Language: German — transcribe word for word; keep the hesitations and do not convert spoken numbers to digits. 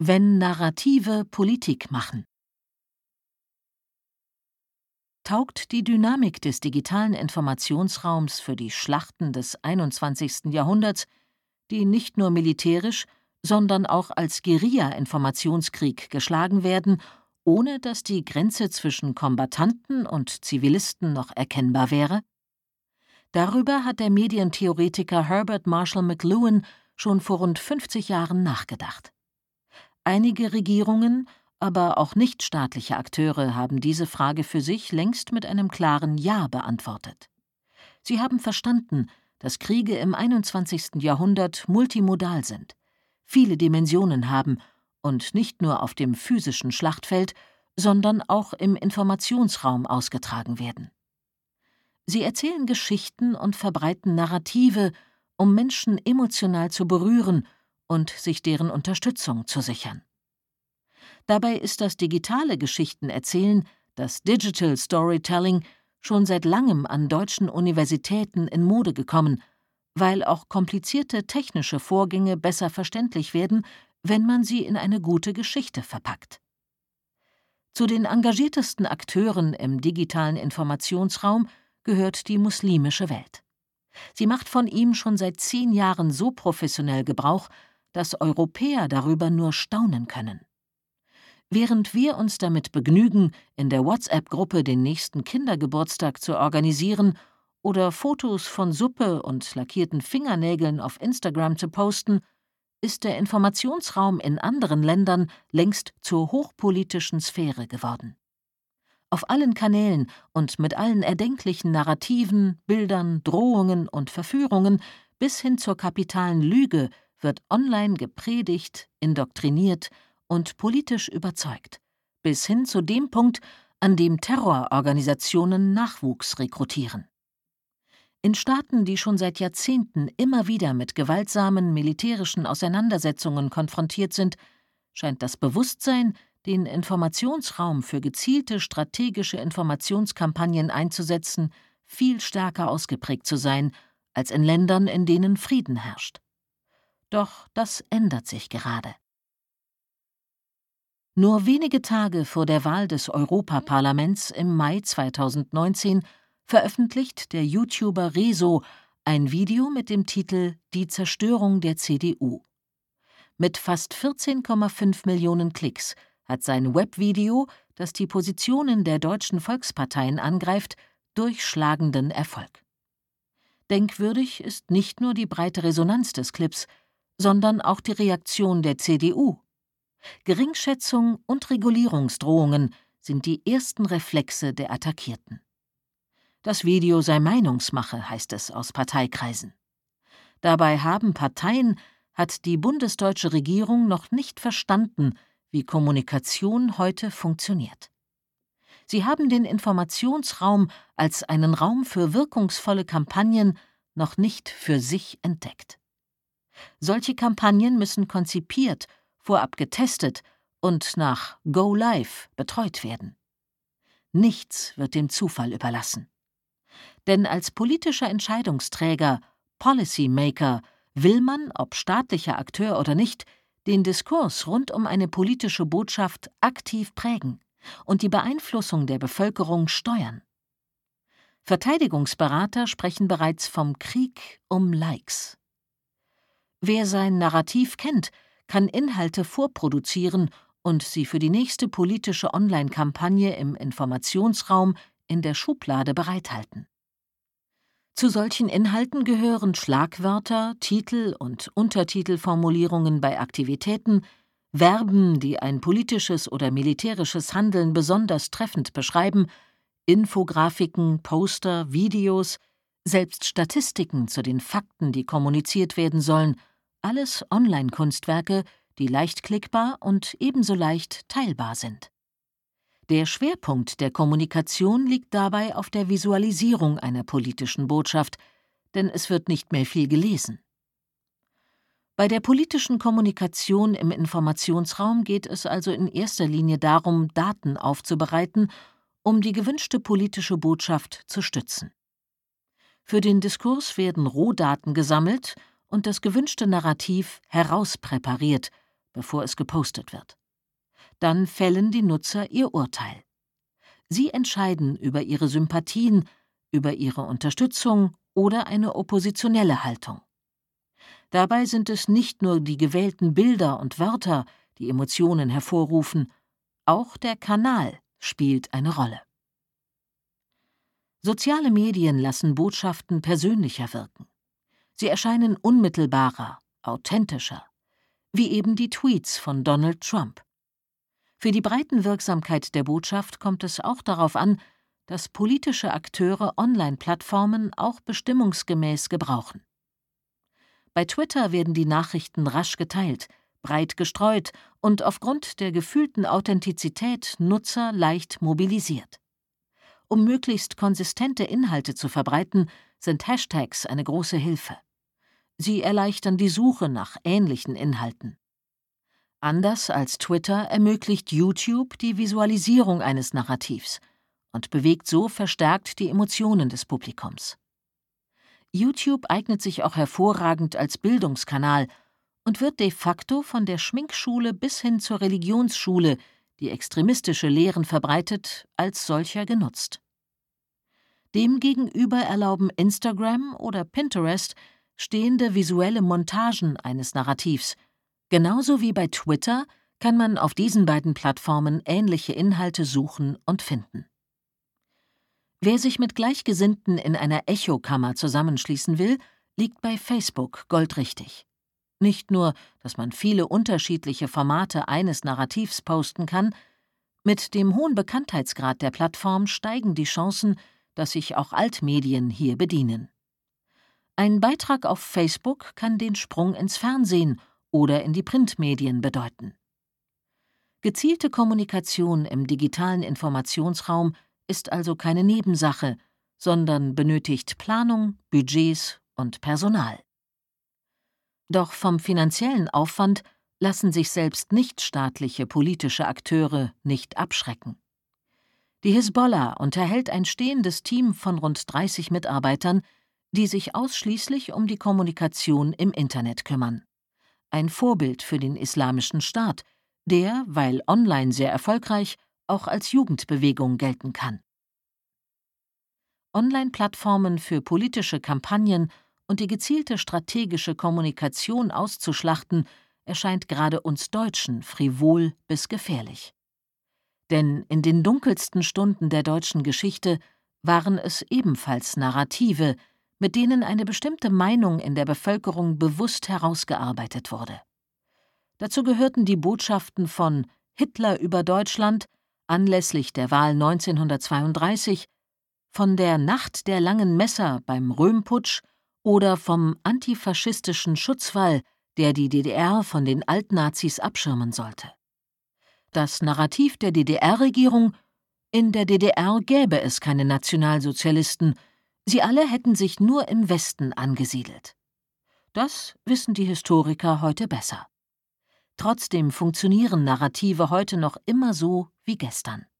Wenn Narrative Politik machen. Taugt die Dynamik des digitalen Informationsraums für die Schlachten des einundzwanzigsten Jahrhunderts, die nicht nur militärisch, sondern auch als Guerilla-Informationskrieg geschlagen werden, ohne dass die Grenze zwischen Kombattanten und Zivilisten noch erkennbar wäre? Darüber hat der Medientheoretiker Herbert Marshall McLuhan schon vor rund fünfzig Jahren nachgedacht. Einige Regierungen, aber auch nichtstaatliche Akteure haben diese Frage für sich längst mit einem klaren Ja beantwortet. Sie haben verstanden, dass Kriege im einundzwanzigsten Jahrhundert multimodal sind, viele Dimensionen haben und nicht nur auf dem physischen Schlachtfeld, sondern auch im Informationsraum ausgetragen werden. Sie erzählen Geschichten und verbreiten Narrative, um Menschen emotional zu berühren und sich deren Unterstützung zu sichern. Dabei ist das digitale Geschichtenerzählen, das Digital Storytelling, schon seit langem an deutschen Universitäten in Mode gekommen, weil auch komplizierte technische Vorgänge besser verständlich werden, wenn man sie in eine gute Geschichte verpackt. Zu den engagiertesten Akteuren im digitalen Informationsraum gehört die muslimische Welt. Sie macht von ihm schon seit zehn Jahren so professionell Gebrauch, dass Europäer darüber nur staunen können. Während wir uns damit begnügen, in der WhatsApp-Gruppe den nächsten Kindergeburtstag zu organisieren oder Fotos von Suppe und lackierten Fingernägeln auf Instagram zu posten, ist der Informationsraum in anderen Ländern längst zur hochpolitischen Sphäre geworden. Auf allen Kanälen und mit allen erdenklichen Narrativen, Bildern, Drohungen und Verführungen bis hin zur kapitalen Lüge wird online gepredigt, indoktriniert und politisch überzeugt, bis hin zu dem Punkt, an dem Terrororganisationen Nachwuchs rekrutieren. In Staaten, die schon seit Jahrzehnten immer wieder mit gewaltsamen militärischen Auseinandersetzungen konfrontiert sind, scheint das Bewusstsein, den Informationsraum für gezielte strategische Informationskampagnen einzusetzen, viel stärker ausgeprägt zu sein als in Ländern, in denen Frieden herrscht. Doch das ändert sich gerade. Nur wenige Tage vor der Wahl des Europaparlaments im Mai zweitausendneunzehn veröffentlicht der YouTuber Rezo ein Video mit dem Titel »Die Zerstörung der C D U«. Mit fast vierzehn Komma fünf Millionen Klicks hat sein Webvideo, das die Positionen der deutschen Volksparteien angreift, durchschlagenden Erfolg. Denkwürdig ist nicht nur die breite Resonanz des Clips, sondern auch die Reaktion der C D U. Geringschätzung und Regulierungsdrohungen sind die ersten Reflexe der Attackierten. Das Video sei Meinungsmache, heißt es aus Parteikreisen. Dabei haben Parteien, hat die bundesdeutsche Regierung noch nicht verstanden, wie Kommunikation heute funktioniert. Sie haben den Informationsraum als einen Raum für wirkungsvolle Kampagnen noch nicht für sich entdeckt. Solche Kampagnen müssen konzipiert, vorab getestet und nach Go Live betreut werden. Nichts wird dem Zufall überlassen. Denn als politischer Entscheidungsträger, Policymaker, will man, ob staatlicher Akteur oder nicht, den Diskurs rund um eine politische Botschaft aktiv prägen und die Beeinflussung der Bevölkerung steuern. Verteidigungsberater sprechen bereits vom Krieg um Likes. Wer sein Narrativ kennt, kann Inhalte vorproduzieren und sie für die nächste politische Online-Kampagne im Informationsraum in der Schublade bereithalten. Zu solchen Inhalten gehören Schlagwörter, Titel und Untertitelformulierungen bei Aktivitäten, Verben, die ein politisches oder militärisches Handeln besonders treffend beschreiben, Infografiken, Poster, Videos, selbst Statistiken zu den Fakten, die kommuniziert werden sollen, alles Online-Kunstwerke, die leicht klickbar und ebenso leicht teilbar sind. Der Schwerpunkt der Kommunikation liegt dabei auf der Visualisierung einer politischen Botschaft, denn es wird nicht mehr viel gelesen. Bei der politischen Kommunikation im Informationsraum geht es also in erster Linie darum, Daten aufzubereiten, um die gewünschte politische Botschaft zu stützen. Für den Diskurs werden Rohdaten gesammelt und das gewünschte Narrativ herauspräpariert, bevor es gepostet wird. Dann fällen die Nutzer ihr Urteil. Sie entscheiden über ihre Sympathien, über ihre Unterstützung oder eine oppositionelle Haltung. Dabei sind es nicht nur die gewählten Bilder und Wörter, die Emotionen hervorrufen, auch der Kanal spielt eine Rolle. Soziale Medien lassen Botschaften persönlicher wirken. Sie erscheinen unmittelbarer, authentischer, wie eben die Tweets von Donald Trump. Für die Breitenwirksamkeit der Botschaft kommt es auch darauf an, dass politische Akteure Online-Plattformen auch bestimmungsgemäß gebrauchen. Bei Twitter werden die Nachrichten rasch geteilt, breit gestreut und aufgrund der gefühlten Authentizität Nutzer leicht mobilisiert. Um möglichst konsistente Inhalte zu verbreiten, sind Hashtags eine große Hilfe. Sie erleichtern die Suche nach ähnlichen Inhalten. Anders als Twitter ermöglicht YouTube die Visualisierung eines Narrativs und bewegt so verstärkt die Emotionen des Publikums. YouTube eignet sich auch hervorragend als Bildungskanal und wird de facto von der Schminkschule bis hin zur Religionsschule, die extremistische Lehren verbreitet, als solcher genutzt. Demgegenüber erlauben Instagram oder Pinterest stehende visuelle Montagen eines Narrativs. Genauso wie bei Twitter kann man auf diesen beiden Plattformen ähnliche Inhalte suchen und finden. Wer sich mit Gleichgesinnten in einer Echokammer zusammenschließen will, liegt bei Facebook goldrichtig. Nicht nur, dass man viele unterschiedliche Formate eines Narrativs posten kann, mit dem hohen Bekanntheitsgrad der Plattform steigen die Chancen, dass sich auch Altmedien hier bedienen. Ein Beitrag auf Facebook kann den Sprung ins Fernsehen oder in die Printmedien bedeuten. Gezielte Kommunikation im digitalen Informationsraum ist also keine Nebensache, sondern benötigt Planung, Budgets und Personal. Doch vom finanziellen Aufwand lassen sich selbst nichtstaatliche politische Akteure nicht abschrecken. Die Hisbollah unterhält ein stehendes Team von rund dreißig Mitarbeitern, die sich ausschließlich um die Kommunikation im Internet kümmern. Ein Vorbild für den Islamischen Staat, der, weil online sehr erfolgreich, auch als Jugendbewegung gelten kann. Online-Plattformen für politische Kampagnen und die gezielte strategische Kommunikation auszuschlachten, erscheint gerade uns Deutschen frivol bis gefährlich. Denn in den dunkelsten Stunden der deutschen Geschichte waren es ebenfalls Narrative, mit denen eine bestimmte Meinung in der Bevölkerung bewusst herausgearbeitet wurde. Dazu gehörten die Botschaften von Hitler über Deutschland anlässlich der Wahl neunzehnhundertzweiunddreißig, von der Nacht der langen Messer beim Röhmputsch oder vom antifaschistischen Schutzwall, der die D D R von den Altnazis abschirmen sollte. Das Narrativ der D D R-Regierung: In der D D R gäbe es keine Nationalsozialisten, sie alle hätten sich nur im Westen angesiedelt. Das wissen die Historiker heute besser. Trotzdem funktionieren Narrative heute noch immer so wie gestern.